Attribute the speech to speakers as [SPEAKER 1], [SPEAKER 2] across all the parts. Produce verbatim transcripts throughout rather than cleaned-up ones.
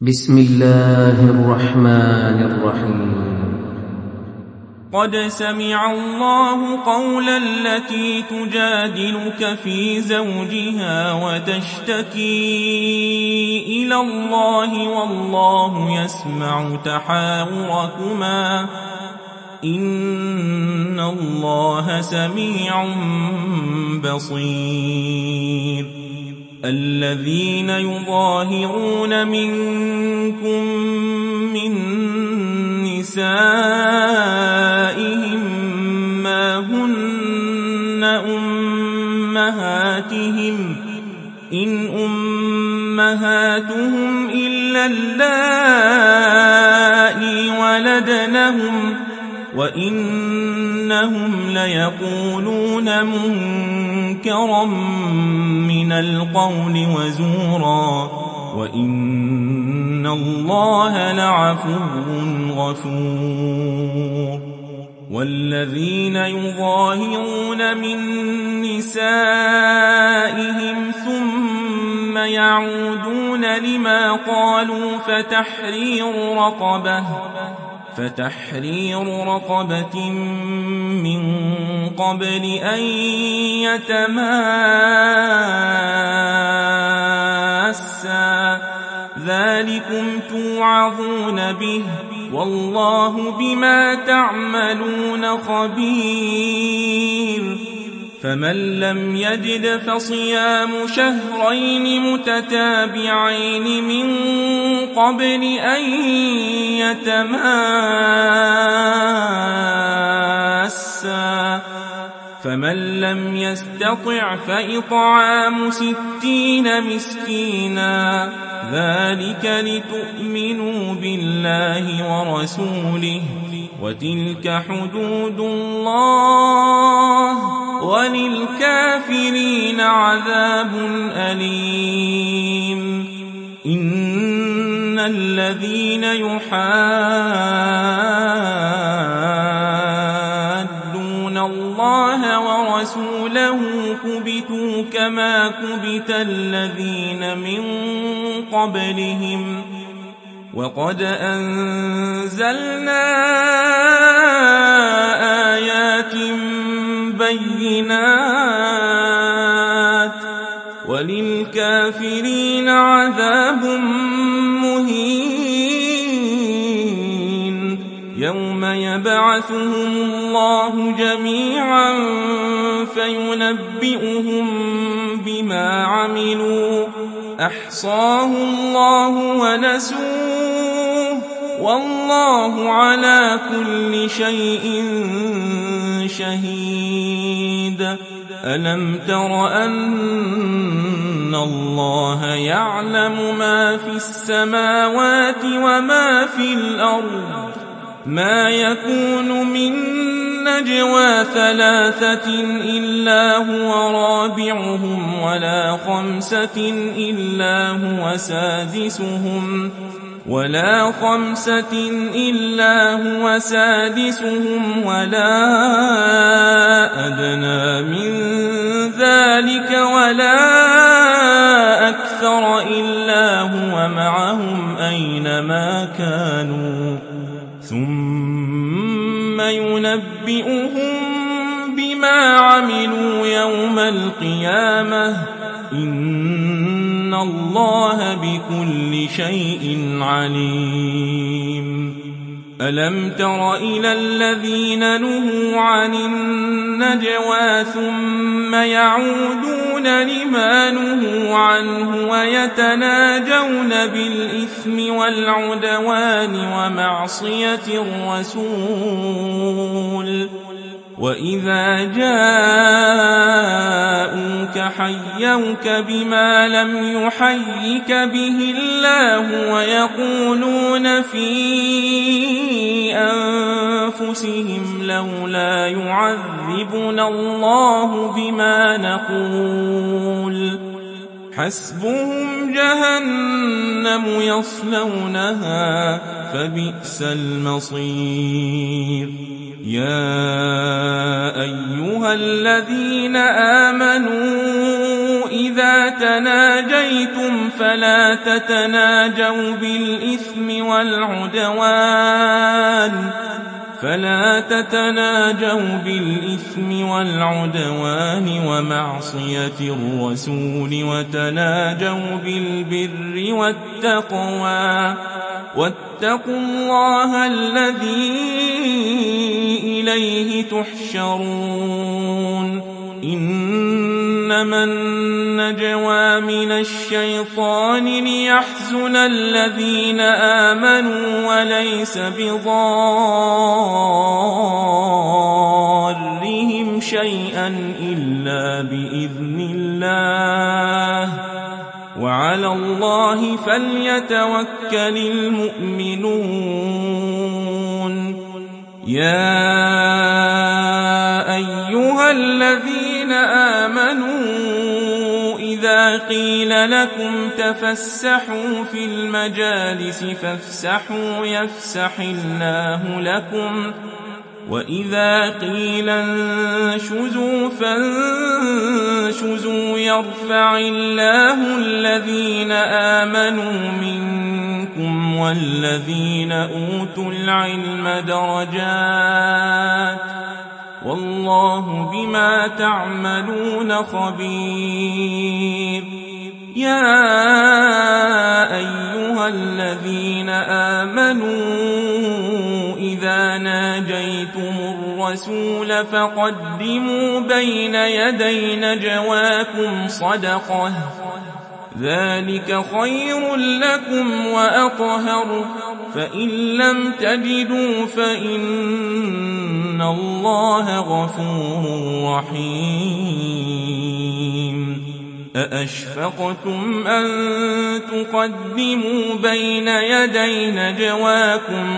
[SPEAKER 1] بسم الله الرحمن الرحيم.
[SPEAKER 2] قد سمع الله قول التي تجادلك في زوجها وتشتكي إلى الله والله يسمع تحاوركما إن الله سميع بصير. الذين يظاهرون منكم من نسائهم ما هن أمهاتهم إن أمهاتهم إلا اللائي ولدنهم وإنهم ليقولون منكرا من القول وزورا وإن الله لعفو غفور. والذين يظاهرون من نسائهم ثم يعودون لما قالوا فتحرير رقبة فتحرير رقبة من قبل أن يتماسا ذلكم توعظون به والله بما تعملون خبير. فمن لم يجد فصيام شهرين متتابعين من قبل أن يتماسا فمن لم يستطع فإطعام ستين مسكينا ذلك لتؤمنوا بالله ورسوله وتلك حدود الله وللكافرين عذاب أليم. إن الذين يحادون الله ورسوله كبتوا كما كبت الذين من قبلهم وقد أنزلنا آيات بينات وللكافرين عذاب مهين. يوم يبعثهم الله جميعا فينبئهم بما عملوا أحصاه الله ونسوه والله على كل شيء شهيد. ألم تر أن الله يعلم ما في السماوات وما في الأرض ما يكون من نجوى ثلاثة إلا هو رابعهم ولا خمسة إلا هو سادسهم ولا خمسة إلا هو سادسهم ولا أدنى من ذلك ولا أكثر إلا هو معهم أينما كانوا ثم ينبئهم بما عملوا يوم القيامة إن الله بكل شيء عليم. ألم تر إلى الذين نهوا عن النجوى ثم يعودون لما نهوا عنه ويتناجون بالإثم والعدوان ومعصية الرسول وإذا جاءوك حيوك بما لم يحيك به الله ويقولون في أنفسهم لولا يعذبنا الله بما نقول حسبهم جهنم يصلونها فبئس المصير. يا أيها الذين آمنوا إذا تناجيتم فلا تتناجوا بالإثم والعدوان فلا تتناجوا بالإثم والعدوان ومعصية الرسول وتناجوا بالبر والتقوى واتقوا الله الذي إليه تحشرون إنما النجوى من الشيطان ليحزن الذين آمنوا وليس بضارهم شيئا إلا بإذن الله وعلى الله فليتوكل المؤمنون يا أيها الذين آمنوا إذا قيل لكم تفسحوا في المجالس فافسحوا يفسح الله لكم وإذا قيل انشزوا فانشزوا يرفع الله الذين آمنوا منكم والذين أوتوا العلم درجات والله بما تعملون خبير يا أيها الذين آمنوا إذا ناجيتم الرسول فقدموا بين يدي نجواكم صدقة ذلك خير لكم وأطهر فإن لم تجدوا فإن الله غفور رحيم أأشفقتم أن تقدموا بين يدي نجواكم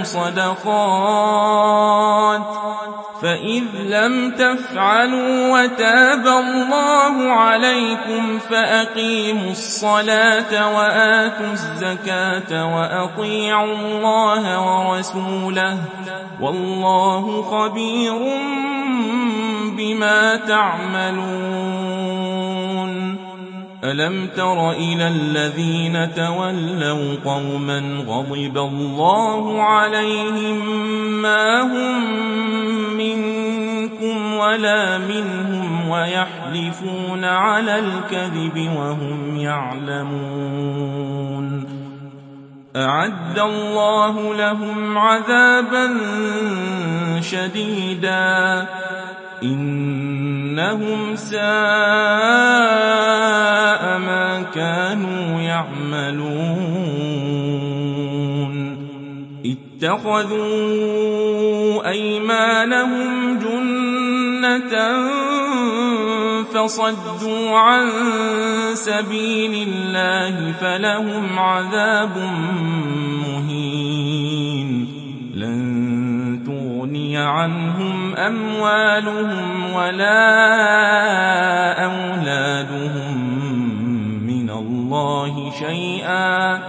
[SPEAKER 2] صدقات فإذ لم تفعلوا وتاب الله عليكم فأقيموا الصلاة وآتوا الزكاة وأطيعوا الله ورسوله والله خبير بما تعملون ألم تر إلى الذين تولوا قوما غضب الله عليهم ما هم منكم ولا منهم ويحلفون على الكذب وهم يعلمون أعد الله لهم عذابا شديدا إنهم ساء ما كانوا يعملون اتخذوا أيمانهم جنة فصدوا عن سبيل الله فلهم عذاب مهين لن تغني عنهم أموالهم ولا أولادهم من الله شيئا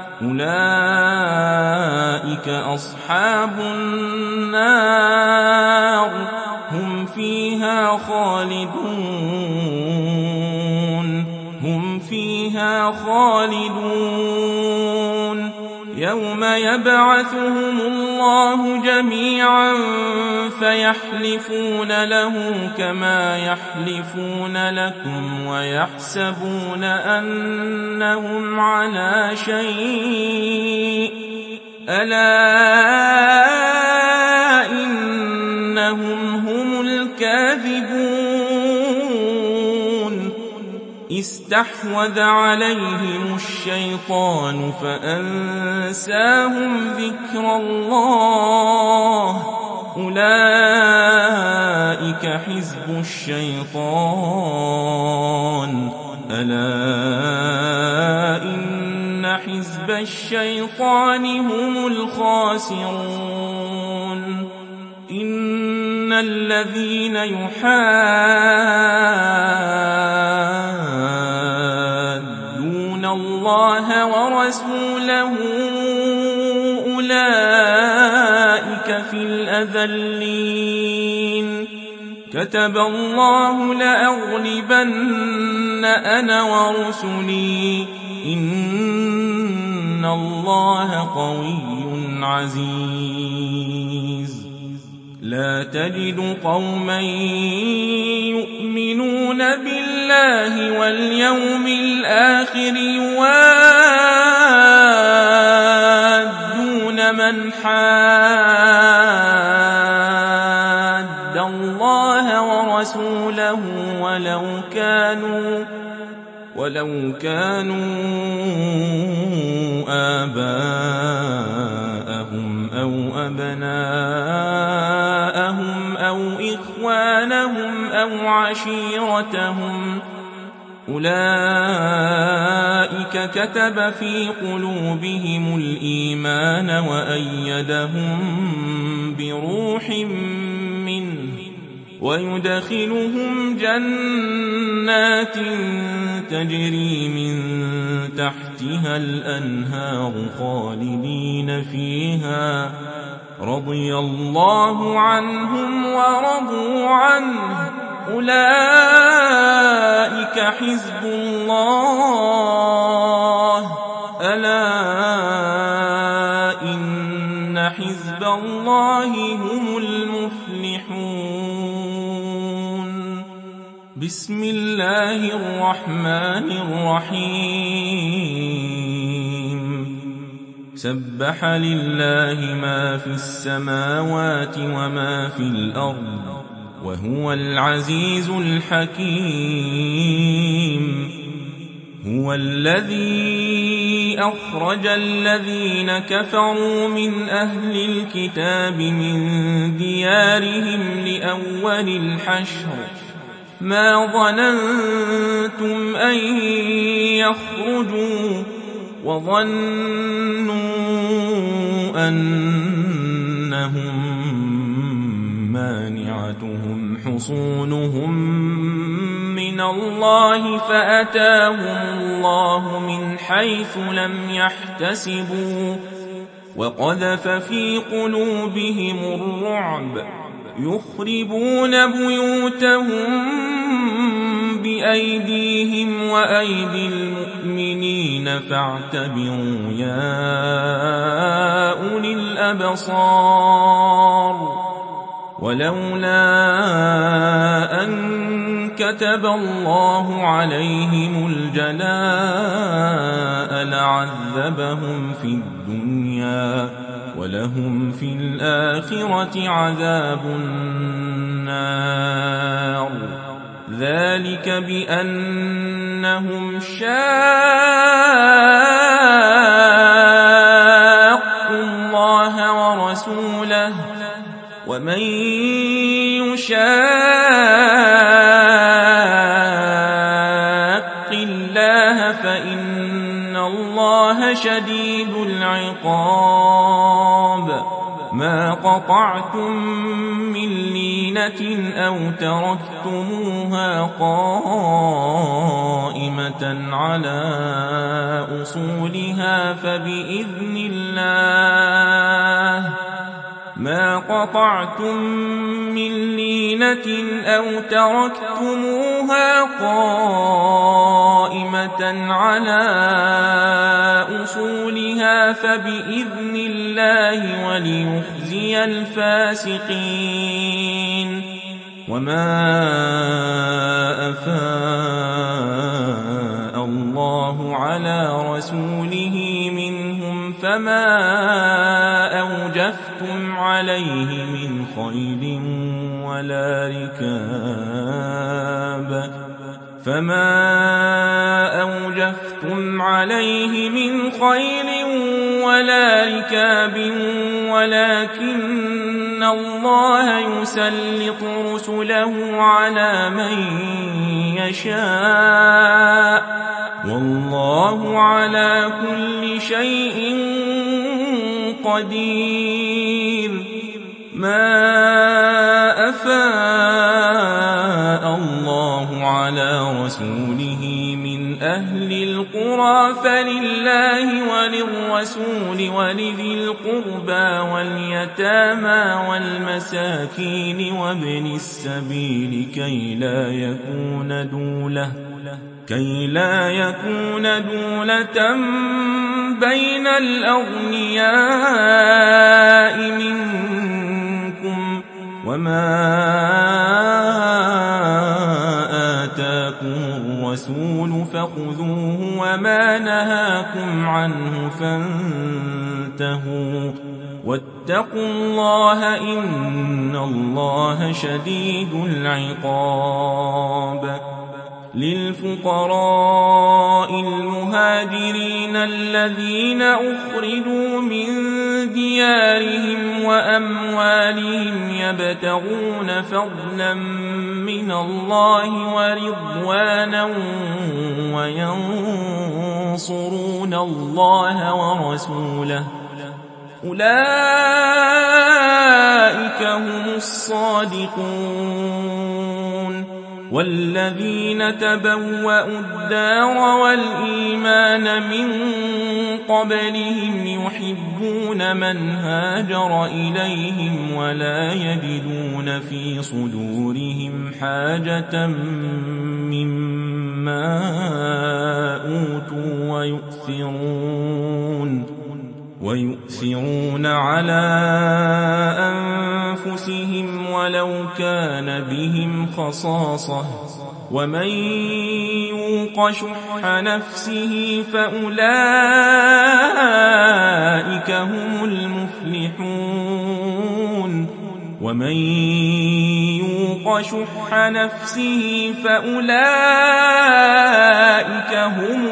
[SPEAKER 2] أولئك أصحاب النار هم فيها خالدون هم فيها خالدون يوم يبعثهم الله جميعا فيحلفون له كما يحلفون لكم ويحسبون أنهم على شيء ألا إنهم هم الكاذبون استحوذ عليهم الشيطان فأنساهم ذكر الله أولئك حزب الشيطان ألا إن حزب الشيطان هم الخاسرون إن الذين يحادون الله ورسوله أولئك في الأذلين كتب الله لأغلبن أنا ورسلي إن الله قوي عزيز. لا تجد قوما يؤمنون بالله واليوم الآخر يوادون من حاد الله ورسوله ولو كانوا ولو كانوا آباءهم أو أبناءهم أو إخوانهم أو عشيرتهم أولئك كتب في قلوبهم الإيمان وأيدهم بروح منه ويدخلهم جنات تجري من تحتها الأنهار خالدين فيها رضي الله عنهم ورضوا عنه أولئك حزب الله ألا إن حزب الله هم المفلحون. بسم الله الرحمن الرحيم. سبح لله ما في السماوات وما في الأرض وهو العزيز الحكيم. هو الذي أخرج الذين كفروا من أهل الكتاب من ديارهم لأول الحشر ما ظننتم أن يخرجوا وظنوا أنهم مانعتهم حصونهم من الله فأتاهم الله من حيث لم يحتسبوا وقذف في قلوبهم الرعب يخربون بيوتهم بأيديهم وأيدي المؤمنين فاعتبروا يا أولي الأبصار. ولولا أن كتب الله عليهم الجلاء لعذبهم في الدنيا ولهم في الآخرة عذاب النار. ذلك بأنهم شاقوا الله ورسوله ومن يشاق الله فإن الله شديد العقاب. ما قطعتم من لينة أو تركتموها قائمة على أصولها فبإذن الله ما قطعتم من لينة أو تركتموها قائمة على أصولها فبإذن الله وليخزي الفاسقين. وما أفاء الله على رسوله منهم فما أوجفتم عليه من خيل ولا ركاب فما أوجفتم عليه من خيل ولا ركاب ولكن الله يسلط رسله على من يشاء والله على كل شيء قدير. ما أفاء الله على رسوله من أهل القرى فلله لله وللرسول ولذي القربى واليتامى والمساكين وابن السبيل كي لا يكون دولة كي لا يكون دولة بين الأغنياء منكم وما آتاكم الرسول فخذوه وما نهاكم عنه فانتهوا واتقوا الله إن الله شديد العقاب. للفقراء المهاجرين الذين أخرجوا من ديارهم وأموالهم يبتغون فضلا من الله ورضوانا وينصرون الله ورسوله أولئك هم الصادقون. والذين تبوأوا الدار والإيمان من قبلهم يحبون من هاجر إليهم ولا يجدون في صدورهم حاجة مما أوتوا ويؤثرون ويؤثرون على أنفسهم ولو كان بهم خصاصة ومن يوق شح نفسه فأولئك هم المفلحون. ومن يوق شح نفسه فأولئك هم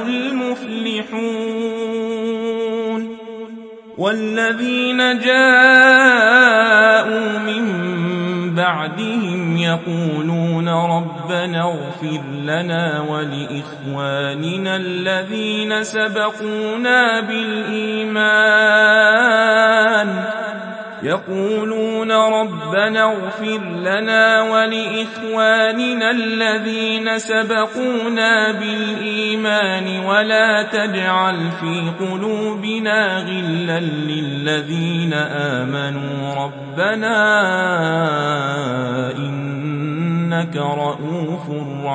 [SPEAKER 2] المفلحون. والذين جاءوا من بعدهم يقولون ربنا اغفر لنا ولإخواننا الذين سبقونا بالإيمان يقولون ربنا اغفر لنا ولإخواننا الذين سبقونا بالإيمان ولا تجعل في قلوبنا غلا للذين آمنوا ربنا إنك رؤوف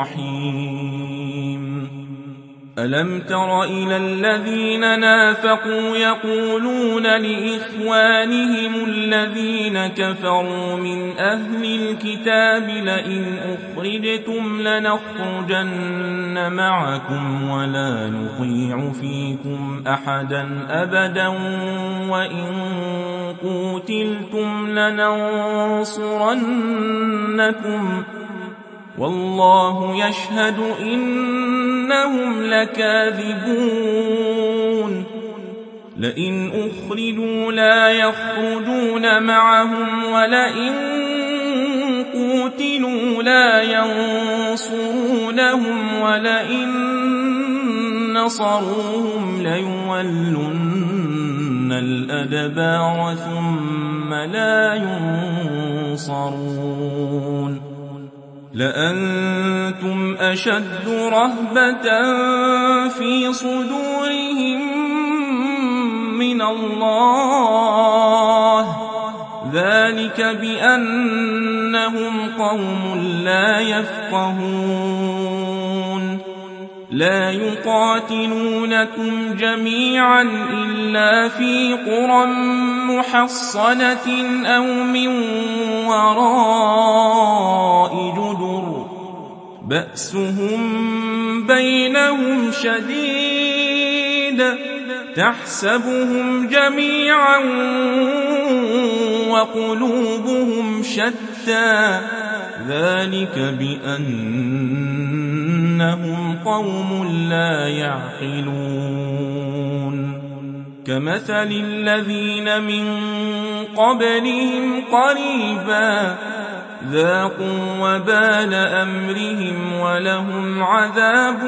[SPEAKER 2] رحيم. ألم تر إلى الذين نافقوا يقولون لإخوانهم الذين كفروا من أهل الكتاب لئن أخرجتم لنخرجن معكم ولا نطيع فيكم أحدا أبدا وإن قوتلتم لننصرنكم والله يشهد إنهم لكاذبون. لئن أخرجوا لا يخرجون معهم ولئن قوتلوا لا ينصرونهم ولئن نصروهم ليولن الأدبار ثم لا ينصرون. لأنتم أشد رهبة في صدورهم من الله ذلك بأنهم قوم لا يفقهون. لا يقاتلونكم جميعا إلا في قرى محصنة أو من وراء جدر بأسهم بينهم شديد تحسبهم جميعا وقلوبهم شتى ذلك بأنهم قوم لا يعقلون. كمثل الذين من قبلهم قريبا ذاقوا وبال أمرهم ولهم عذاب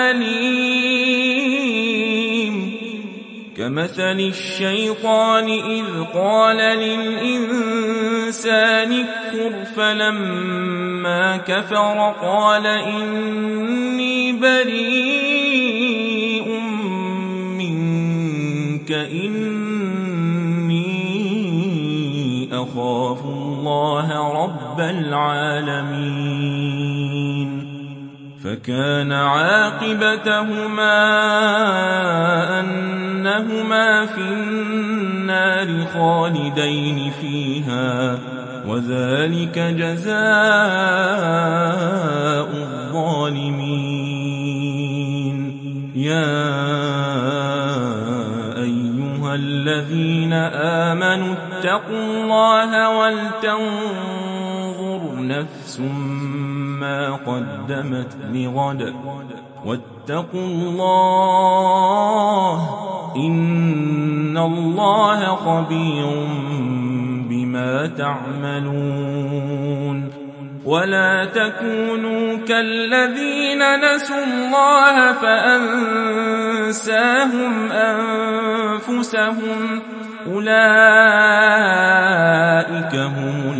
[SPEAKER 2] أليم. كمثل الشيطان إذ قال للإنسان اكفر فلما كفر قال إني بريء منك إني أخاف الله رب العالمين فكان عاقبتهما أنهما في النار خالدين فيها وذلك جزاء الظالمين يا أيها الذين آمنوا اتقوا الله ولتنظر نفس ما قدمت لغد واتقوا الله إن الله خبير بما تعملون ولا تكونوا كالذين نسوا الله فأنساهم أنفسهم أولئك هم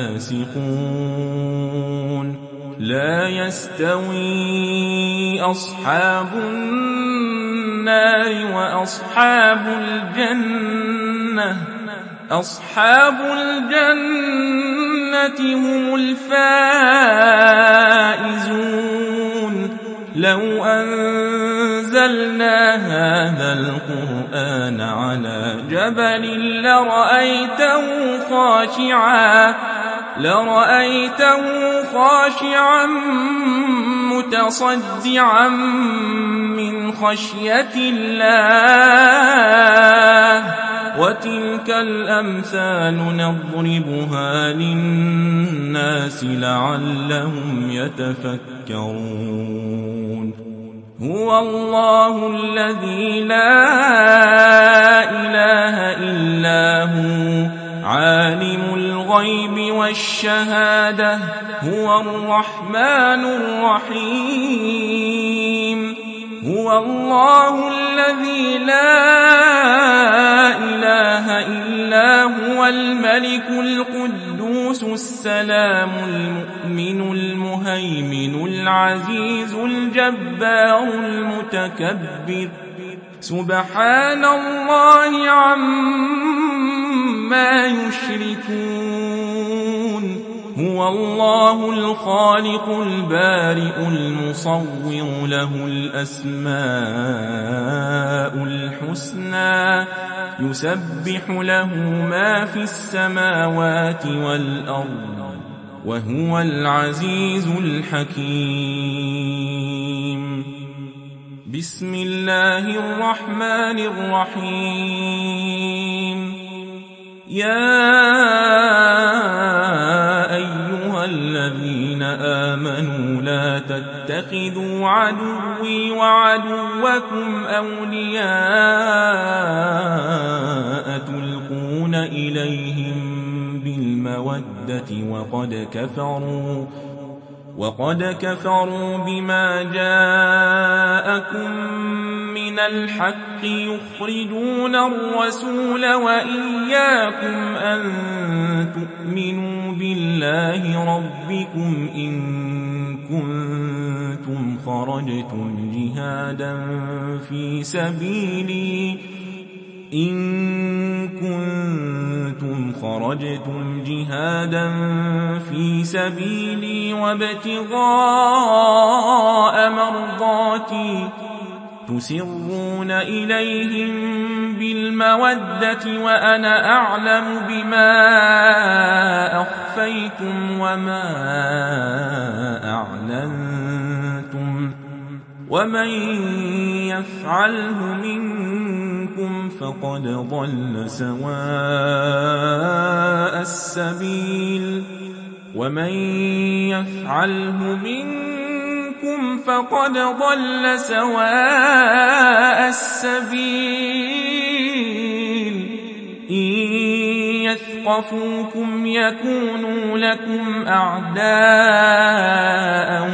[SPEAKER 2] الفاسقون لا يستوي أصحاب النار وأصحاب الجنة أصحاب الجنة هم الفائزون لو أنزلنا هذا القرآن على جبل لرأيته خاشعا لرأيته خاشعا متصدعا من خشية الله وتلك الأمثال نضربها للناس لعلهم يتفكرون هو الله الذي لا إله إلا هو عالم الغيب والشهادة هو الرحمن الرحيم هو الله الذي لا إله إلا هو الملك القدوس السلام المؤمن المهيمن العزيز الجبار المتكبر سبحان الله عما يشركون هو الله الخالق البارئ المصور له الأسماء الحسنى يسبح له ما في السماوات والأرض وهو العزيز الحكيم بسم الله الرحمن الرحيم يا أيها الذين آمنوا لا تتخذوا عدوي وعدوكم أولياء تلقون إليهم بالمودة وقد كفروا وقد كفروا بما جاءكم من الحق يخرجون الرسول وإياكم أن تؤمنوا بالله ربكم إن كنتم خرجتم جهادا في سبيلي إن كنتم خرجتم جهادا في سبيلي وابتغاء مرضاتي تسرون إليهم بالمودة وأنا أعلم بما أخفيتم وما أعلنتم ومن يفعله منكم فقد ضل سواء السبيل ومن يفعله منكم فقد ضل سواء السبيل إن يثقفوكم يكونوا لكم أعداء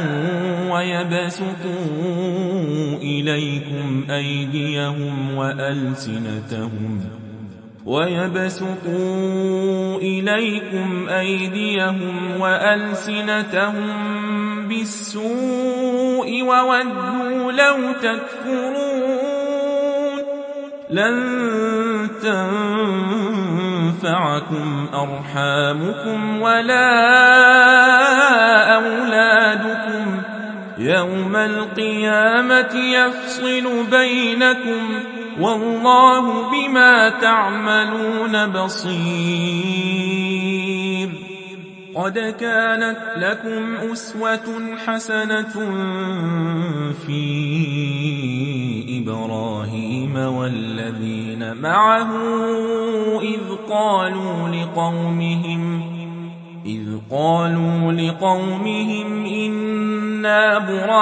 [SPEAKER 2] ويبسطوا إليكم أيديهم وألسنتهم ويبسطوا إليكم أيديهم وألسنتهم بالسوء وودوا لو تكفرون لن تنفعكم أرحامكم ولا أولادكم يوم القيامة يفصل بينكم والله بما تعملون بصير. قد كانت لكم أسوة حسنة في إبراهيم والذين معه إذ قالوا لقومهم إذ قالوا لقومهم إنا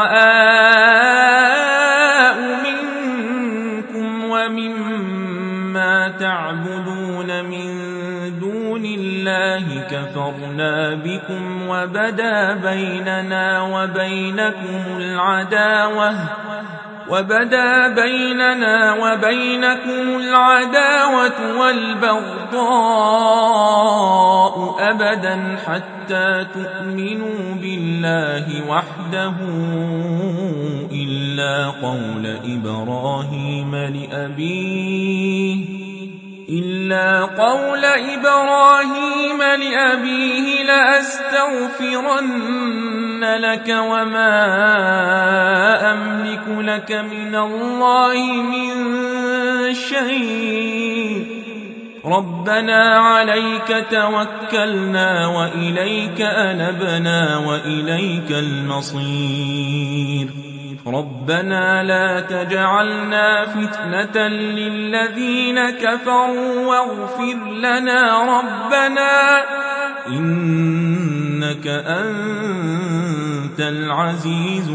[SPEAKER 2] براء منكم ومما تعبدون من دون الله كفرنا بكم وبدا بيننا وبينكم العداوة وبدا بيننا وبينكم العداوة والبغضاء أبدا حتى تؤمنوا بالله وحده إلا قول إبراهيم لأبيه إلا قول إبراهيم لأبيه لأستغفرن لك وما أملك لك من الله من شيء ربنا عليك توكلنا وإليك أنبنا وإليك المصير ربنا لا تجعلنا فتنة للذين كفروا واغفر لنا ربنا إنك أنت العزيز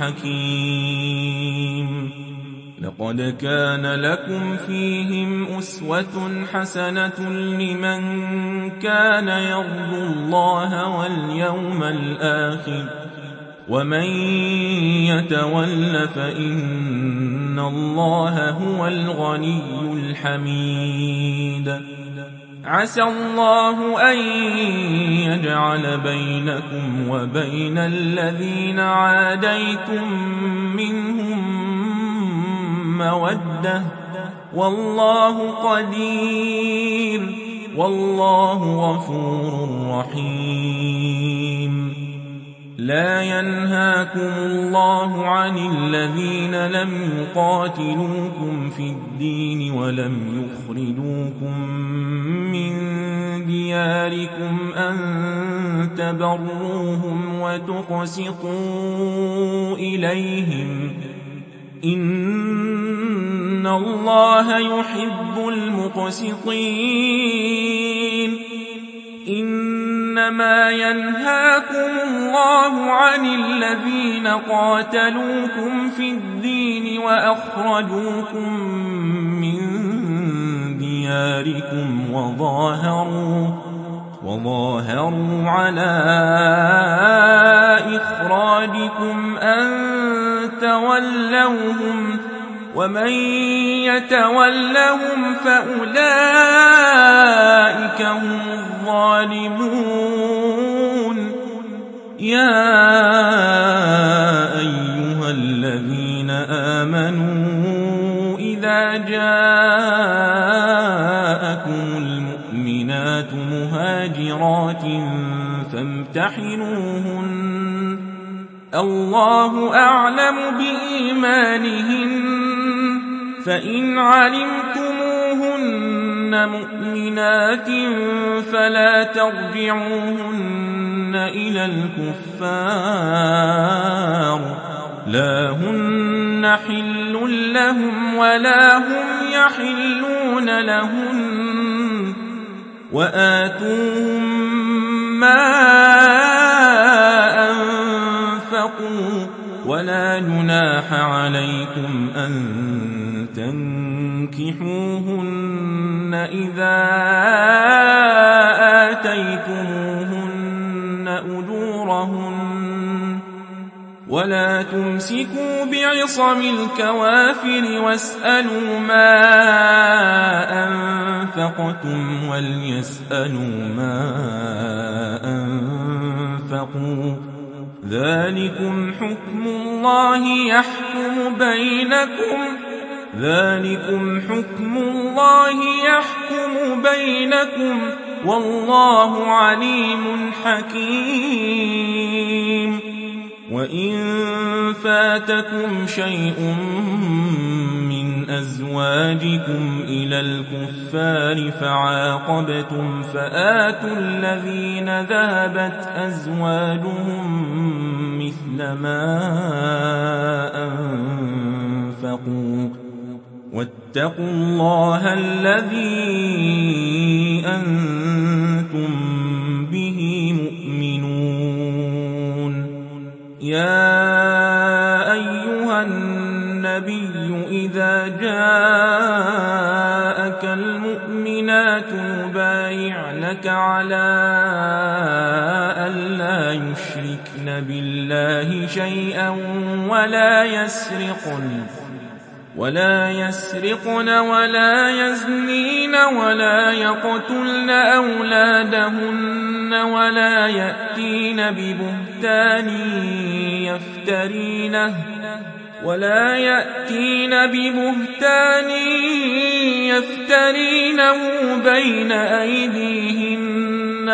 [SPEAKER 2] الحكيم. لقد كان لكم فيهم أسوة حسنة لمن كان يرجو الله واليوم الآخر ومن يتول فإن الله هو الغني الحميد. عسى الله أن يجعل بينكم وبين الذين عاديتم منهم مودة والله قدير والله غفور رحيم. لا ينهاكم الله عن الذين لم يقاتلوكم في الدين ولم يخرجوكم من دياركم أن تبروهم وتقسطوا إليهم إن الله يحب المقسطين. إنما ينهاكم الله عن الذين قاتلوكم في الدين وأخرجوكم من دياركم وظاهروا وظاهروا على إخراجكم أن تولوهم ومن يتولهم فأولئك هم الظالمون. يا أيها الذين آمنوا إذا جاءكم المؤمنات مهاجرات فامتحنوهن الله أعلم بإيمانهن فإن علمتموهن مؤمنات فلا ترجعوهن إلى الكفار لا هن حل لهم ولا هم يحلون لهن وآتوهم ما أنفقوا ولا جناح عليكم أن تنكحوهن إذا آتيتموهن أجورهن ولا تمسكوا بعصم الكوافر واسألوا ما أنفقتم وليسألوا ما أنفقوا ذلكم حكم الله يحكم بينكم ذلكم حكم الله يحكم بينكم والله عليم حكيم. وإن فاتكم شيء من أزواجكم إلى الكفار فعاقبتم فآتوا الذين ذهبت أزواجهم مثل ما أنفقوا واتقوا الله الذي أنتم به مؤمنون. يا أيها النبي إذا جاءك المؤمنات يبايعنك على ألا يشركن بالله شيئا ولا يسرقن ولا يسرقن ولا يزنين ولا يقتلن أولادهن ولا يأتين ببهتان يفترينه ولا يأتين ببهتان يفترينه بين أيديهن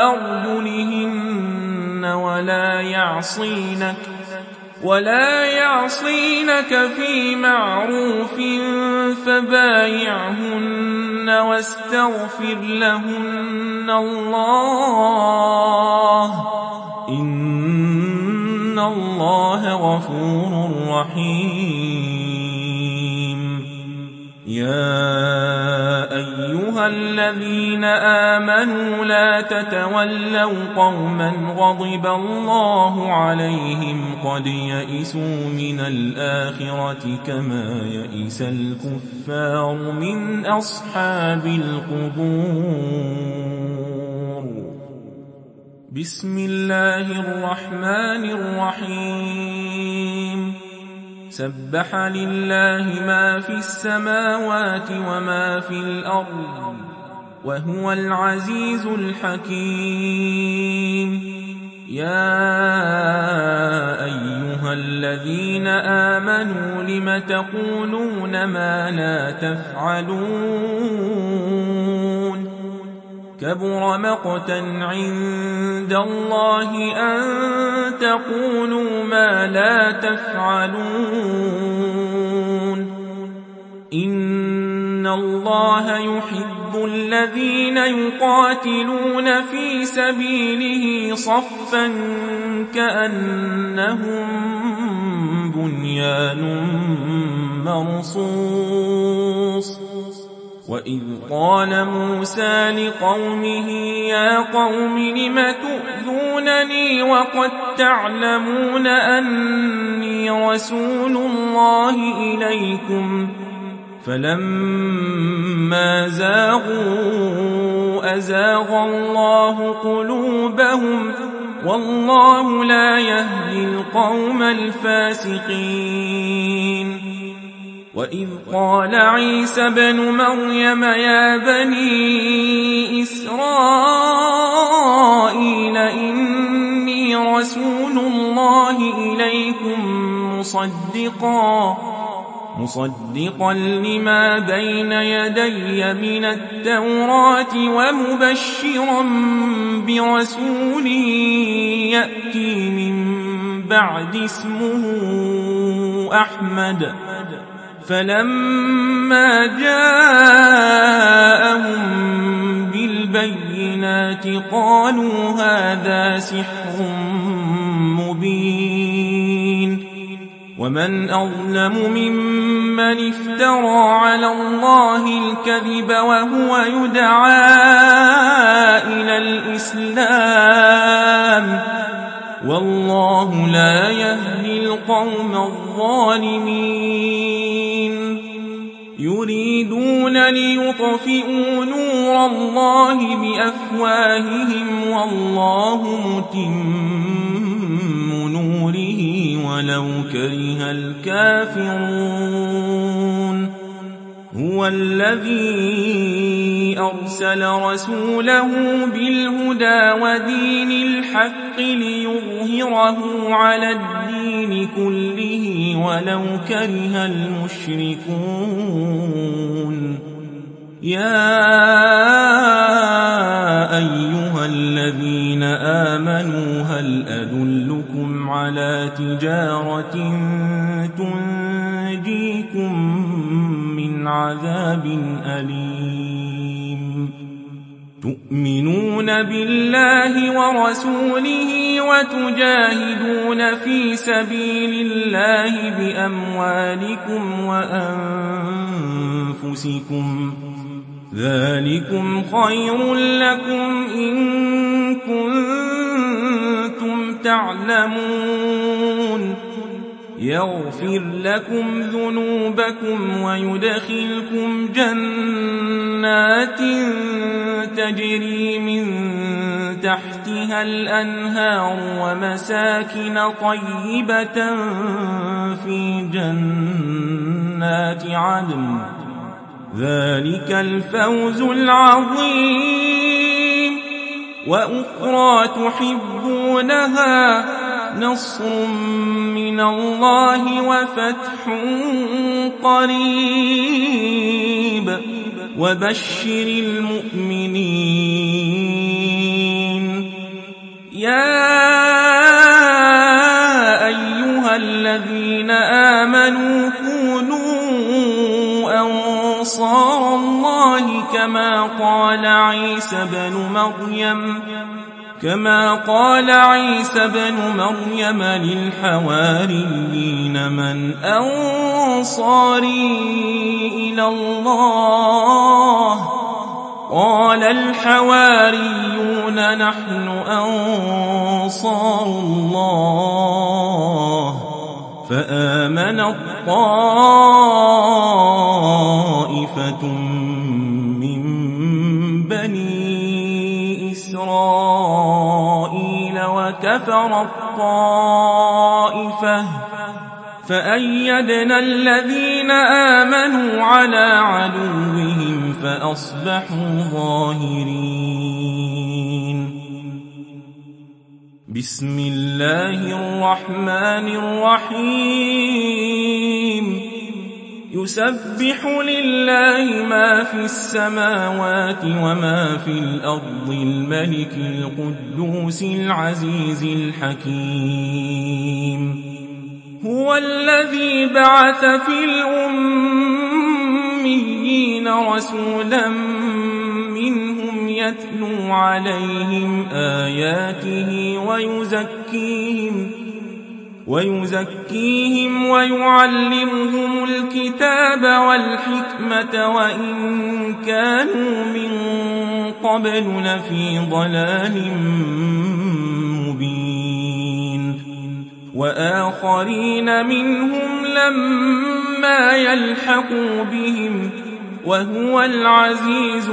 [SPEAKER 2] وأرجلهن ولا يعصينك ولا يعصينك في معروف فبايعهن واستغفر لهن الله إن الله غفور رحيم. يا أيها الذين آمنوا لا تتولوا قوما غضب الله عليهم قد يئسوا من الآخرة كما يئس الكفار من أصحاب القبور. بسم الله الرحمن الرحيم. سبح لله ما في السماوات وما في الأرض وهو العزيز الحكيم. يا أيها الذين آمنوا لم تقولون ما لا تفعلون كبر مقتا عند الله أن تقولوا ما لا تفعلون. إن الله يحب الذين يقاتلون في سبيله صفا كأنهم بنيان مرصوص. وإذ قال موسى لقومه يا قوم لم تؤذونني وقد تعلمون أني رسول الله إليكم فلما زاغوا أزاغ الله قلوبهم والله لا يهدي القوم الفاسقين. وإذ قال عيسى بن مريم يا بني إسرائيل إني رسول الله إليكم مصدقا مصدقا لما بين يدي من التوراة ومبشرا برسول يأتي من بعد اسمه أحمد. فلما جاءهم بالبينات قالوا هذا سحر مبين. ومن أظلم ممن افترى على الله الكذب وهو يدعى إلى الإسلام والله لا يهدي القوم الظالمين. يريدون ليطفئوا نور الله بأفواههم والله متم نوره ولو كره الكافرون. هو الذي أرسل رسوله بالهدى ودين الحق ليظهره على الدين الدين كله ولو كره المشركون يا أيها الذين آمنوا هل أدلكم على تجارة تنجيكم من عذاب أليم تؤمنون بالله ورسوله وتجاهدون في سبيل الله بأموالكم وأنفسكم ذلكم خير لكم إن كنتم تعلمون يغفر لكم ذنوبكم ويدخلكم جنات تجري من تحتها الأنهار ومساكن طيبة في جنات عدن ذلك الفوز العظيم وأخرى تحبونها نصر من الله وفتح قريب وبشر المؤمنين يا أيها الذين آمنوا كونوا أنصار الله كما قال عيسى بن مريم كما قال عيسى بن مريم للحواريين من أنصاري إلى الله قال الحواريون نحن أنصار الله فآمنت طائفة من بني إسرائيل وكفرت طائفة فأيدنا الذين آمنوا على عدوهم فأصبحوا ظاهرين بسم الله الرحمن الرحيم يسبح لله ما في السماوات وما في الأرض الملك القدوس العزيز الحكيم هو الذي بعث في الأميين رسولا منهم يتلو عليهم آياته ويزكيهم ويزكيهم ويعلمهم الكتاب والحكمة وإن كانوا من قبل لفي ضلال مبين وآخرين منهم لما يلحقوا بهم وهو العزيز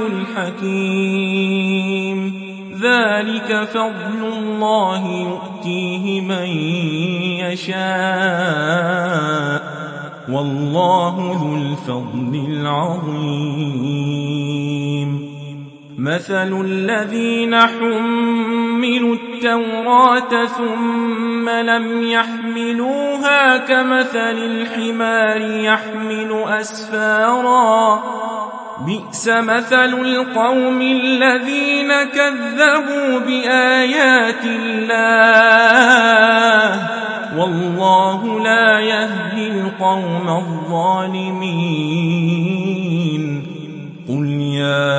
[SPEAKER 2] الحكيم ذلك فضل الله يؤتيه من يشاء والله ذو الفضل العظيم مثل الذين حملوا التوراة ثم لم يحملوها كمثل الحمار يحمل أسفارا بئس مثل القوم الذين كذبوا بآيات الله والله لا يهدي القوم الظالمين قل يا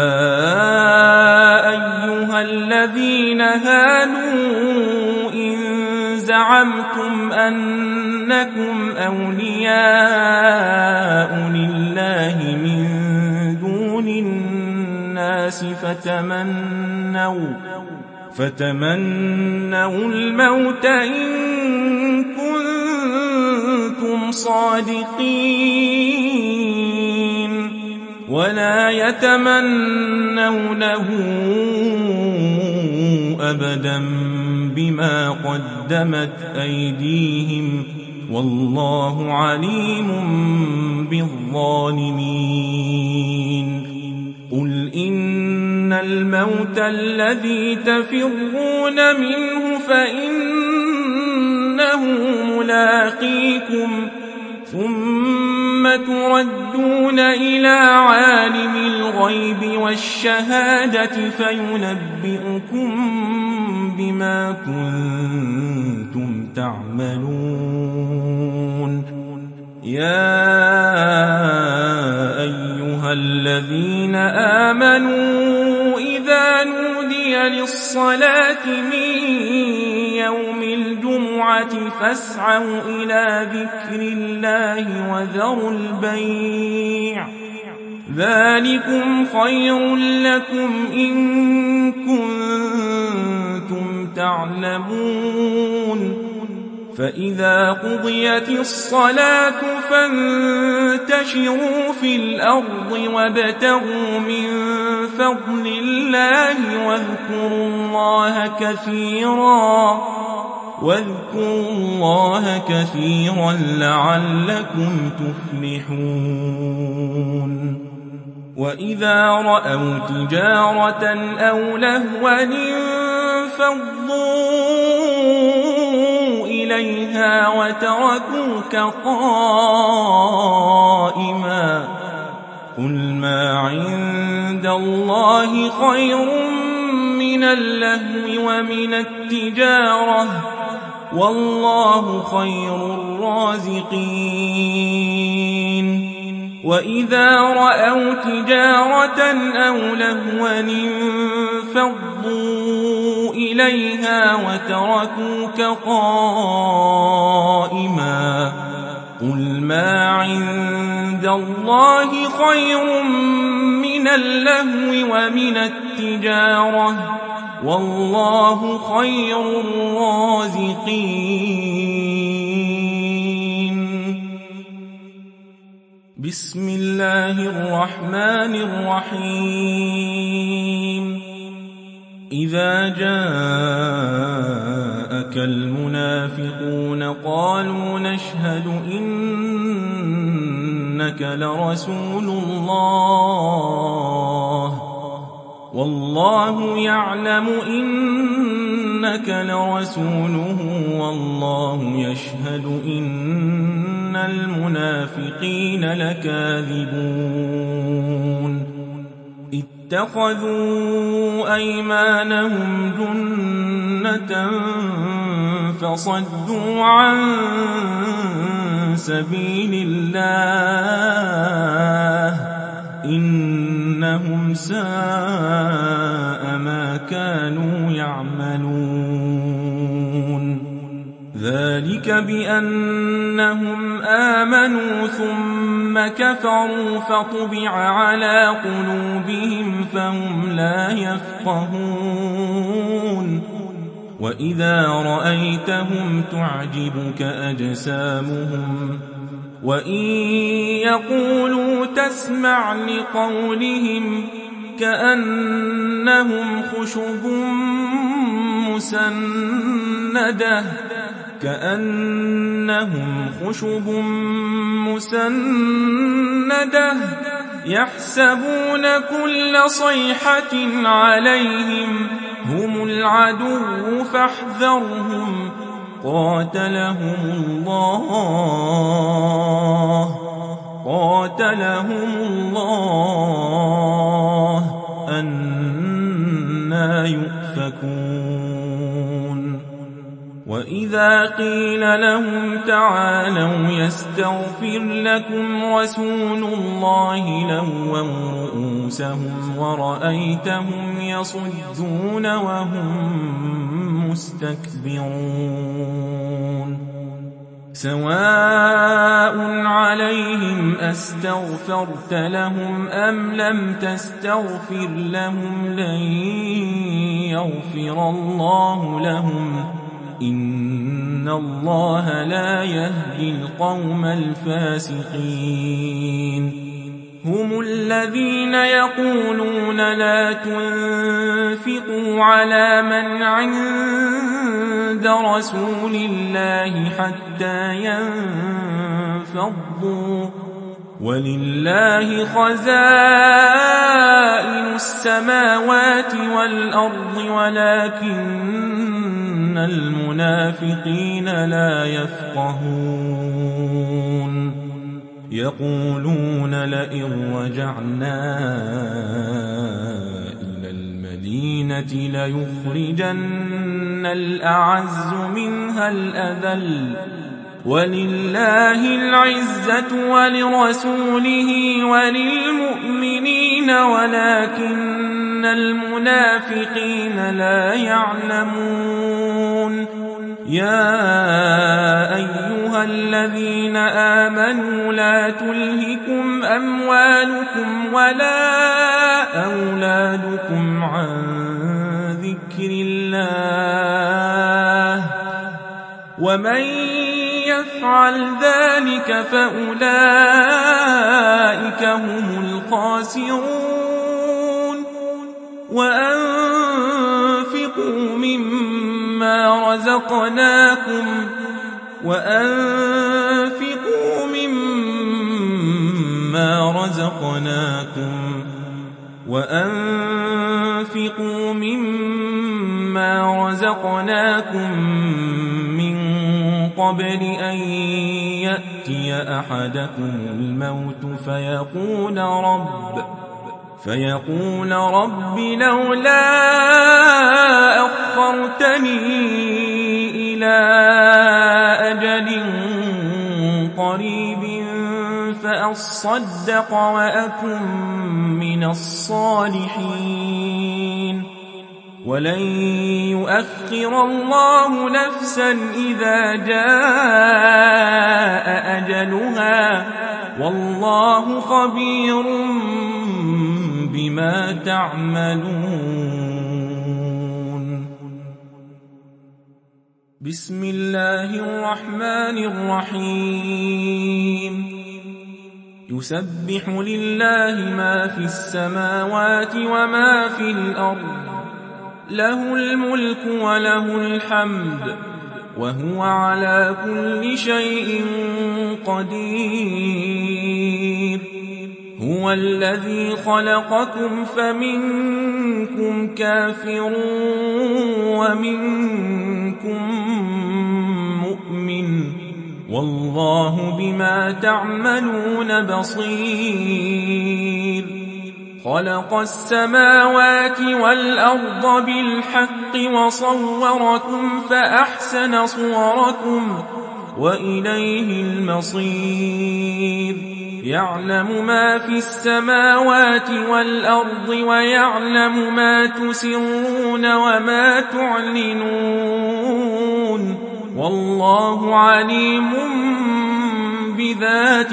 [SPEAKER 2] أيها الذين هادوا إن زعمتم أنكم أولياء لله من دون الناس فتمنوا فتمنوا الموت إن كنتم صادقين ولا يتمنونه أبدا بما قدمت أيديهم والله عليم بالظالمين قل إن الموت الذي تفرون منه فإنه إنه ملاقيكم ثم تردون إلى عالم الغيب والشهادة فينبئكم بما كنتم تعملون. يا أيها الذين آمنوا إذا نودي للصلاة من يوم الجمعة فاسعوا إلى ذكر الله وذروا البيع ذلكم خير لكم إن كنتم تعلمون. فإذا قضيت الصلاة فانتشروا في الأرض وابتغوا من فضل الله واذكروا الله كثيرا واذكروا الله كثيرا لعلكم تفلحون. وإذا رأوا تجارة أو لهوا انفضوا إليها وتركوك قائما قل ما عند الله خير من اللهو ومن التجارة والله خير الرازقين. وإذا رأوا تجارة أو لهوا انفضوا إليها وتركوك قائما قل ما عند الله خير من اللهو ومن التجارة والله خير الرازقين. بسم الله الرحمن الرحيم. إذا جاءك المنافقون قالوا نشهد إنك لرسول الله والله يعلم إنك لرسوله والله يشهد إن المنافقين لكاذبون. اتخذوا أيمانهم جنة فصدوا عن سبيل الله إنهم ساء ما كانوا يعملون. ذلك بأنهم آمنوا ثم كفروا فطبع على قلوبهم فهم لا يفقهون. وإذا رأيتهم تعجبك أجسامهم وإن يقولوا تسمع لقولهم كأنهم خشب مسندة كأنهم خشب مسندة يحسبون كل صيحة عليهم هم العدو فاحذرهم قاتلهم الله قاتلهم الله أنى يؤفكون. وإذا قيل لهم تعالوا يستغفر لكم رسول الله لووا رؤوسهم ورأيتهم يصدون وهم مستكبرون. سواء عليهم أستغفرت لهم أم لم تستغفر لهم لن يغفر الله لهم إن الله لا يهدي القوم الفاسقين. هم الذين يقولون لا تنفقوا على من عند رسول الله حتى ينفضوا ولله خزائن السماوات والأرض ولكن المنافقين لا يفقهون يقولون لئن رجعنا إلى المدينة ليخرجن الأعز منها الأذل ولله العزة ولرسوله وللمؤمنين ولكن المنافقين لا يعلمون يا أيها الذين آمنوا لا تلهكم أموالكم ولا أولادكم عن ذكر الله ومن يفعل ذلك فأولئك هم الخاسرون وأنفقوا مما رزقناكم وأنفقوا مما رزقناكم وأنفقوا مما رزقناكم من قبل أن يأتي أحدكم الموت فيقول رب فيقول رب لولا أخرتني إلى أجل قريب فأصدق وأكن من الصالحين ولن يؤخر الله نفسا إذا جاء أجلها والله خبير بما تعملون بسم الله الرحمن الرحيم يسبح لله ما في السماوات وما في الأرض له الملك وله الحمد وهو على كل شيء قدير هو الذي خلقكم فمنكم كافر ومنكم مؤمن والله بما تعملون بصير خلق السماوات والأرض بالحق وصوركم فأحسن صوركم وإليه المصير يعلم ما في السماوات والأرض ويعلم ما تسرون وما تعلنون والله عليم بذات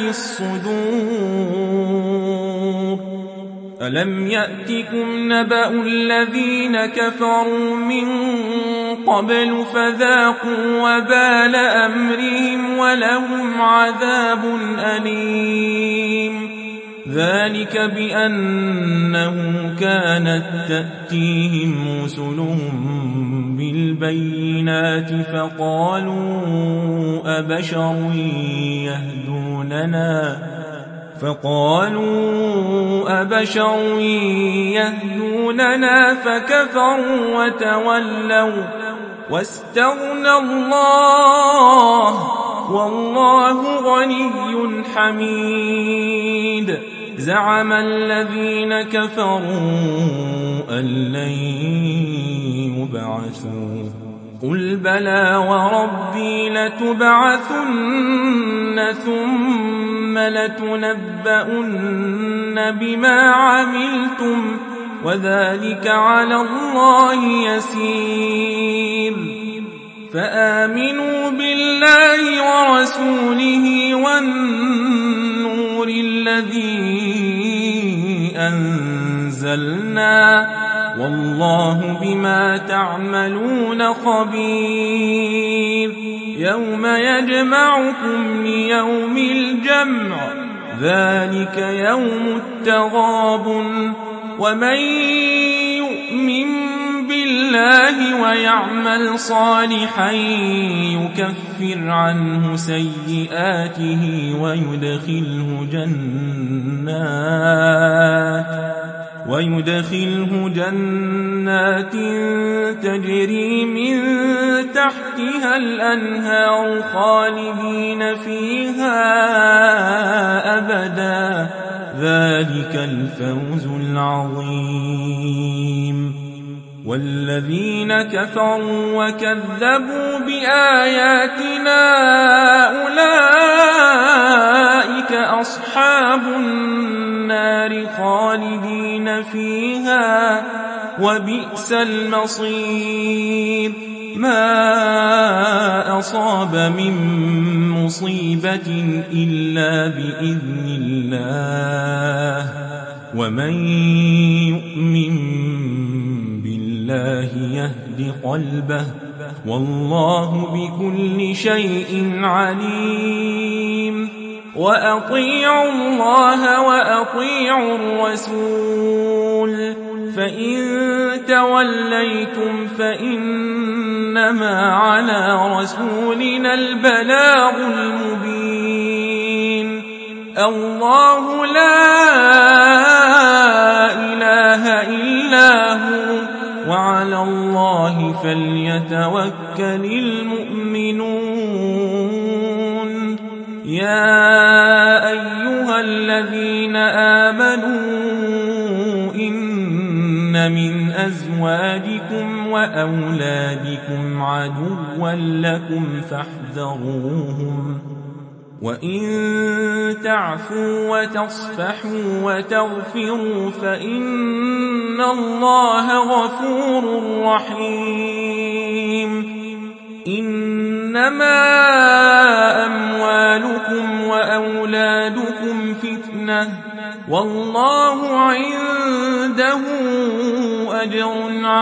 [SPEAKER 2] الصدور ألم يأتكم نبأ الذين كفروا من قبل فذاقوا وبال أمرهم ولهم عذاب أليم ذلك بأنه كانت تأتيهم رسلهم بالبينات فقالوا أبشر يهدوننا فقالوا أبشر يهدوننا فكفروا وتولوا واستغنى الله والله غني حميد زعم الذين كفروا أن لن يبعثوا قل بلى وربي لتبعثن ثم لتنبؤن بما عملتم وذلك على الله يسير فآمنوا بالله ورسوله والنور الذي أنزلنا والله بما تعملون خبير يوم يجمعكم ليوم الجمع ذلك يوم التغابن ومن يؤمن بالله ويعمل صالحا يكفر عنه سيئاته ويدخله جنات ويدخله جنات تجري من تحتها الأنهار خالدين فيها أبدا ذلك الفوز العظيم. والذين كفروا وكذبوا بآياتنا أولئك أصحاب النار خالدين فيها وبئس المصير. ما أصاب من مصيبة إلا بإذن الله ومن يؤمن بالله يهد قلبه والله بكل شيء عليم. وأطيعوا الله وأطيعوا الرسول فإن توليتم فإنما على رسولنا البلاغ المبين. الله لا إله إلا هو وعلى الله فليتوكل المؤمنون. يا أيها الذين آمنوا إن من أزواجكم وأولادكم عدوا لكم فاحذروهم وإن تعفوا وتصفحوا وتغفروا فإن الله غفور رحيم. إنما أموالكم وأولادكم فتنة والله عنده أجر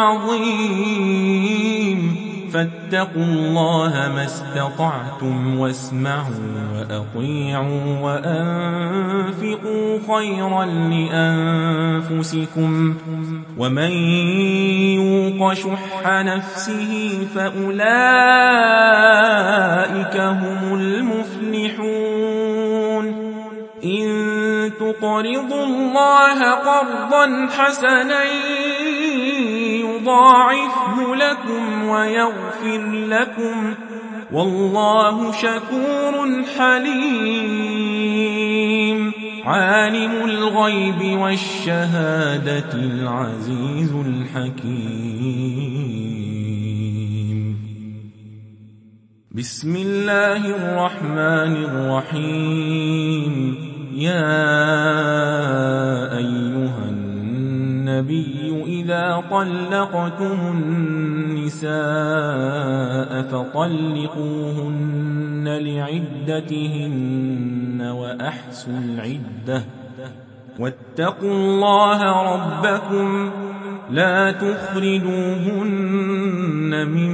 [SPEAKER 2] عظيم. فاتقوا الله ما استطعتم واسمعوا وأطيعوا وأنفقوا خيرا لأنفسكم ومن يوق شح نفسه فأولئك هم المفلحون. إن تقرضوا الله قرضا حسنا يضاعفه لكم ويغفر لكم والله شكور حليم. عالم الغيب والشهادة العزيز الحكيم. بسم الله الرحمن الرحيم. يا أيها النبي إذا طلقتم النساء فطلقوهن لعدتهن وأحصوا العدة واتقوا الله ربكم لا تخرجوهن من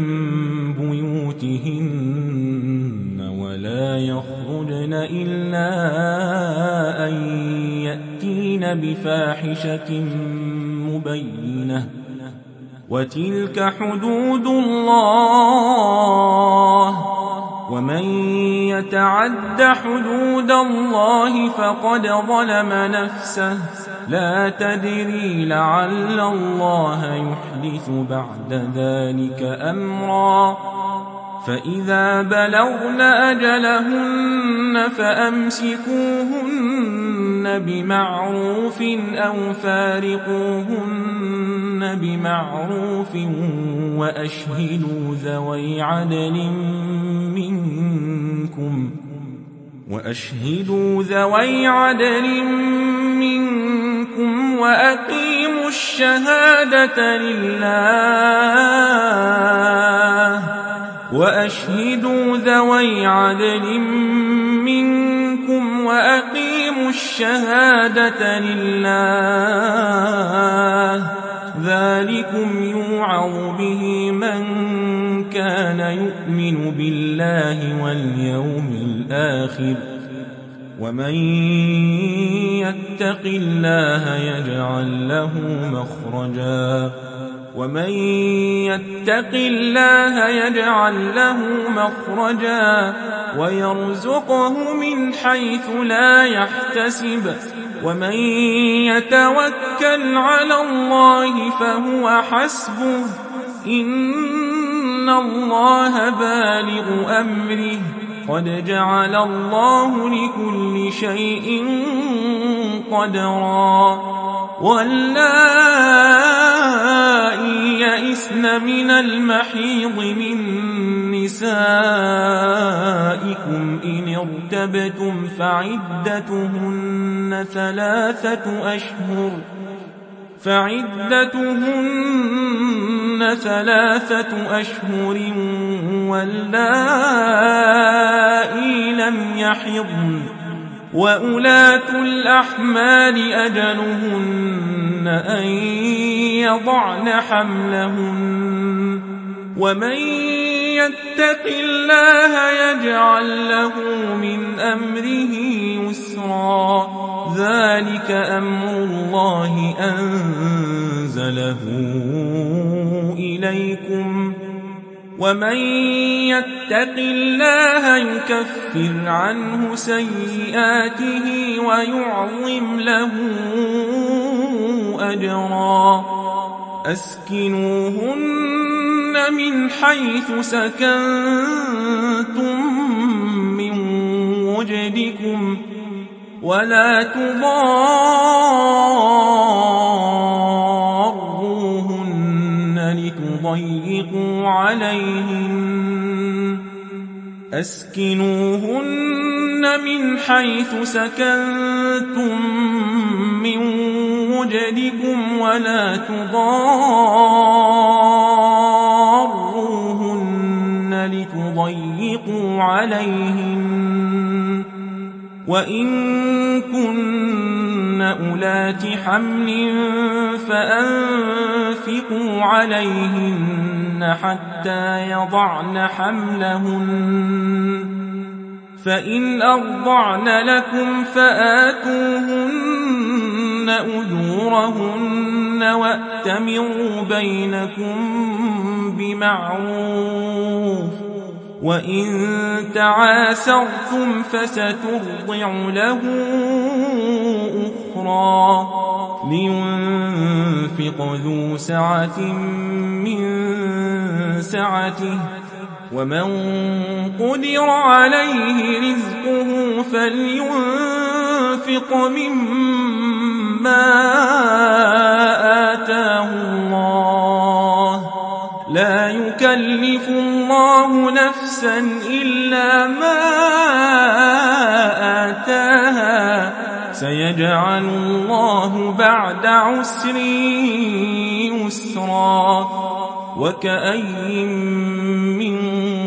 [SPEAKER 2] بيوتهن ولا يخرجن إلا أن يأتين بفاحشة مبينة وتلك حدود الله ومن يتعد حدود الله فقد ظلم نفسه لا تدري لعل الله يحدث بعد ذلك أمرا. فإذا بلغن أجلهن فأمسكوهن بمعروف أو فارقوهن بمعروف وأشهدوا ذوي عدل منكم وأشهدوا ذوي عدل منكم وأقيموا الشهادة لله وأشهدوا ذوي عدل منكم وأقيموا الشهادة لله ذلكم يوعظ به من كان يؤمن بالله واليوم الآخر ومن يتق الله يجعل له مخرجا ومن يتق الله يجعل له مخرجا ويرزقه من حيث لا يحتسب ومن يتوكل على الله فهو حسبه إن الله بالغ أمره قد جعل الله لكل شيء قدرا واللائي يئسن من المحيض من نسائكم إن ارتبتم فعدتهن ثلاثة أشهر فعدتهن ثلاثة أشهر واللائي لم يحضن وأولاة الأحمال أجلهن أن يضعن حملهن ومن يتق الله يجعل له من أمره يسرا ذلك أمر الله أنزله إليكم ومن يتق الله يكفر عنه سيئاته ويعظم له أجرا أسكنوهن من حيث سكنتم من وجدكم ولا تضاروهن لتضيقوا عليهن أسكنوهن من حيث سكنتم من وجدكم ولا تضاروهن لتضيقوا عليهن وإن كن أولات حمل فأنفقوا عليهن حتى يضعن حملهن فإن أرضعن لكم فآتوهن أجورهن وأتمروا بينكم بمعروف وإن تعاسرتم فسترضع له أخرى لينفق ذو سعة من سعته ومن قدر عليه رزقه فلينفق مما آتاه الله لا يكلف الله نفسا إلا ما آتاها سيجعل الله بعد عسر يسرا وكأي من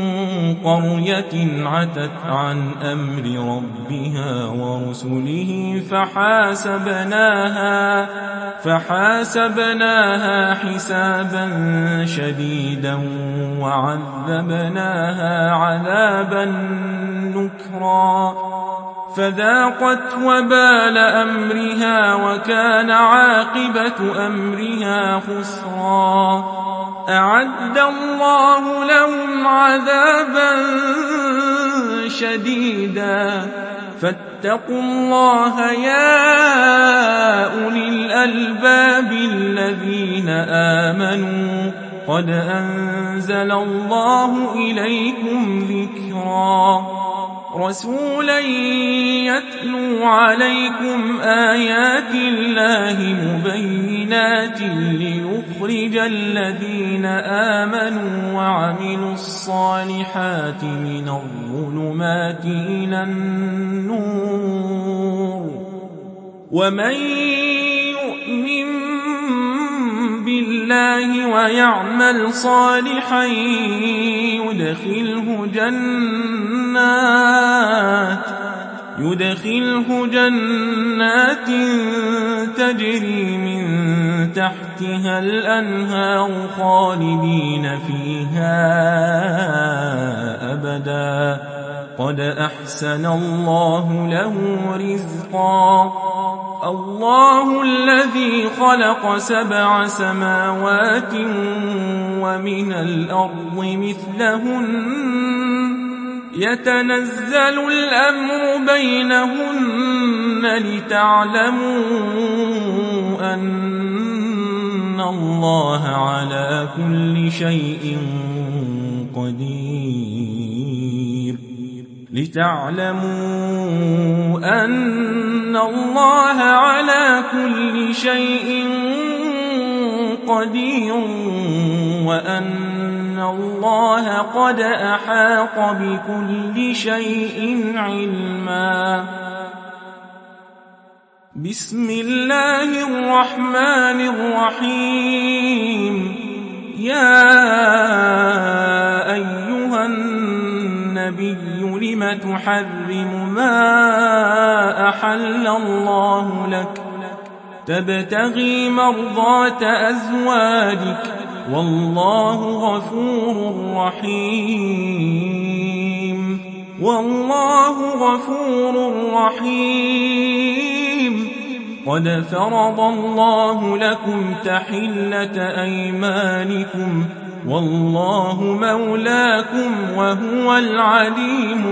[SPEAKER 2] قرية عتت عن أمر ربها ورسله فحاسبناها فحاسبناها حسابا شديدا وعذبناها عذابا نكرا فذاقت وبال أمرها وكان عاقبة أمرها خسرا أعد الله لهم عذابا شديدا فاتقوا الله يا أولي الألباب الذين آمنوا قد أنزل الله إليكم ذكرا رسولا يتلو عليكم آيات الله مبينات ليخرج الذين آمنوا وعملوا الصالحات من الظلمات إلى النور ومن يؤمن بالله ويعمل صالحا يدخله جنات يدخله جنات تجري من تحتها الأنهار خالدين فيها أبدا قد أحسن الله له رزقا الله الذي خلق سبع سماوات ومن الأرض مثلهن يتنزل الأمر بينهن لتعلموا أن الله على كل شيء قدير لتعلموا أن الله على كل شيء قدير وأن الله قد أحاط بكل شيء علما. بسم الله الرحمن الرحيم. يا أيها النبي لم تحرم ما أحل الله لك تبتغي مرضات أزواجك والله غفور رحيم والله غفور رحيم. قد فرض الله لكم تحلة أيمانكم والله مولاكم وهو العليم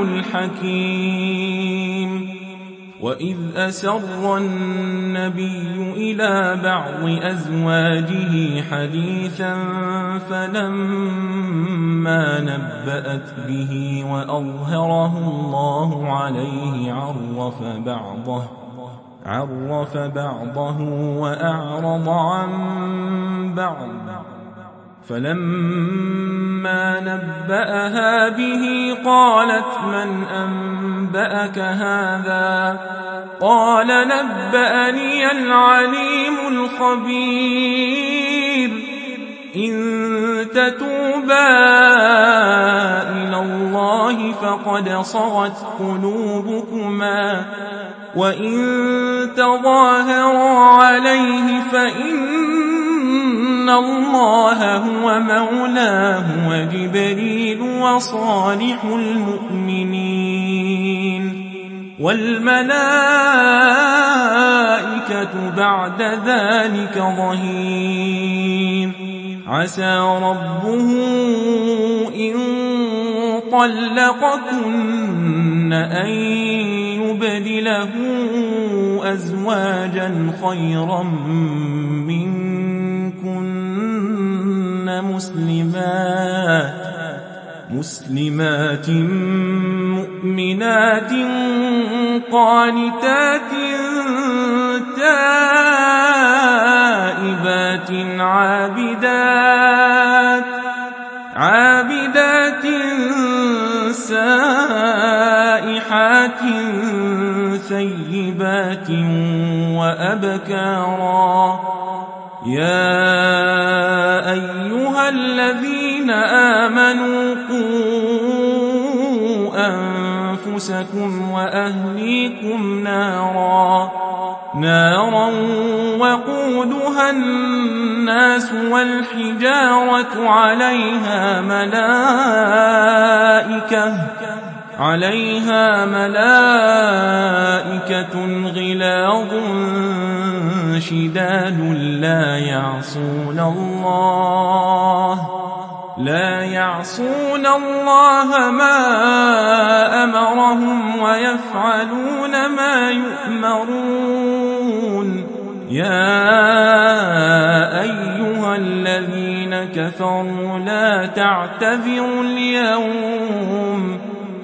[SPEAKER 2] الحكيم. وإذ أسر النبي إلى بعض أزواجه حديثا فلما نبأت به وأظهره الله عليه عرف بعضه عرف بعضه وأعرض عن بعض فلما نبأها به قالت من أنبأك هذا قال نبأني العليم الخبير. إن تتوبا إلى الله فقد صغت قلوبكما وإن تظاهرا عليه فإن الله هو مولاه وجبريل وصالح المؤمنين والملائكة بعد ذلك ظهير. عسى ربه إن طلقكن أن يبدله أزواجا خيرا منكن مسلمات مسلمات مؤمنات قانتات تائبات عابدات عابدات سائحات ثيبات وأبكارا. يا أيها الذين آمنوا قوا أنفسكم وأهليكم نارا نارا وقودها الناس والحجارة عليها ملائكة عليها ملائكة غلاظ شداد لا يعصون الله لا يعصون الله ما أمرهم ويفعلون ما يؤمرون. يا أيها الذين كفروا لا تعتذروا اليوم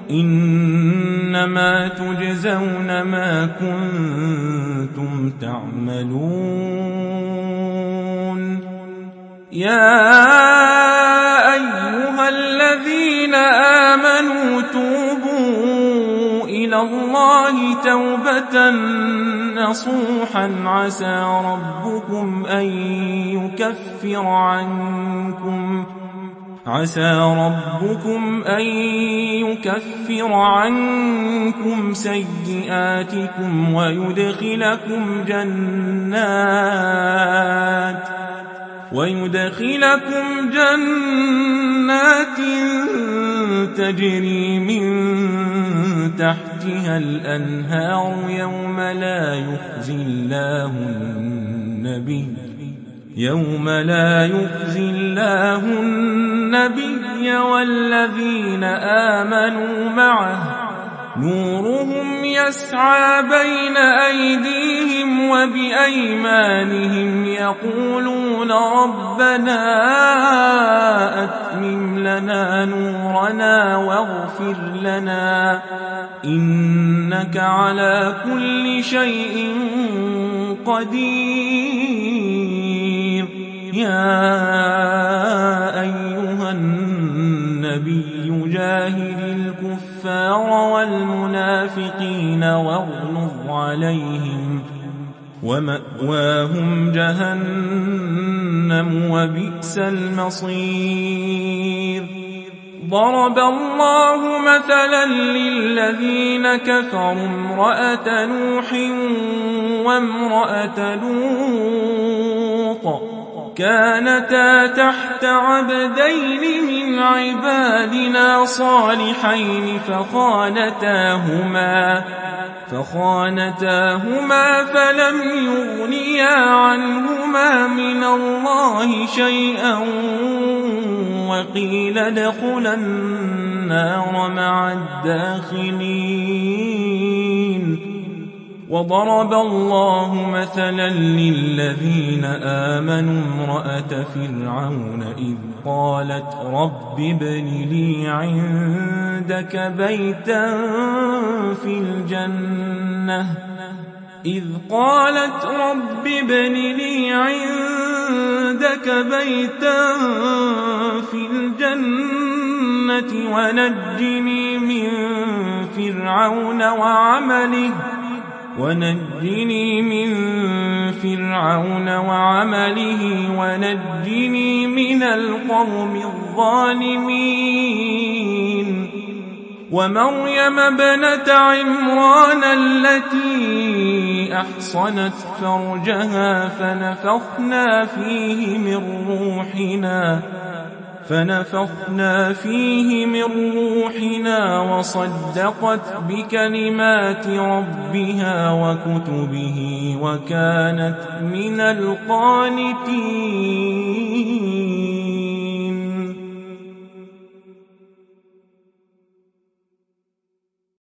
[SPEAKER 2] إنما تجزون ما كنتم تعملون. يا أيها الذين آمنوا توبوا إلى الله توبة نصوحا عسى ربكم أن يكفر عنكم عسى ربكم أن يكفر عنكم سيئاتكم ويدخلكم جنات ويدخلكم جنات تجري من تحتها الأنهار يوم لا يخزي الله النبي يوم لا يخزي الله النبي والذين آمنوا معه نورهم يسعى بين أيديهم وبأيمانهم يقولون ربنا أتمم لنا نورنا واغفر لنا إنك على كل شيء قدير. يا أيها النبي جاهد الكفار والمنافقين واغلظ عليهم ومأواهم جهنم وبئس المصير. ضرب الله مثلا للذين كفروا امرأة نوح وامرأة لوط كانتا تحت عبدين من عبادنا صالحين فخانتاهما فخانتاهما فلم يغنيا عنهما من الله شيئا وقيل ادخلا النار مع الداخلين. وضرب الله مثلا للذين آمنوا امرأة فرعون إذ قالت رب ابن لي عندك بيتا في الجنة إذ قالت رب ابن لي عندك بيتا في الجنة ونجني من فرعون وعمله ونجني من فرعون وعمله ونجني من القوم الظالمين. ومريم ابنة عمران التي أحصنت فرجها فنفخنا فيه من روحنا فنفخنا فيه من روحنا وصدقت بكلمات ربها وكتبه وكانت من القانتين.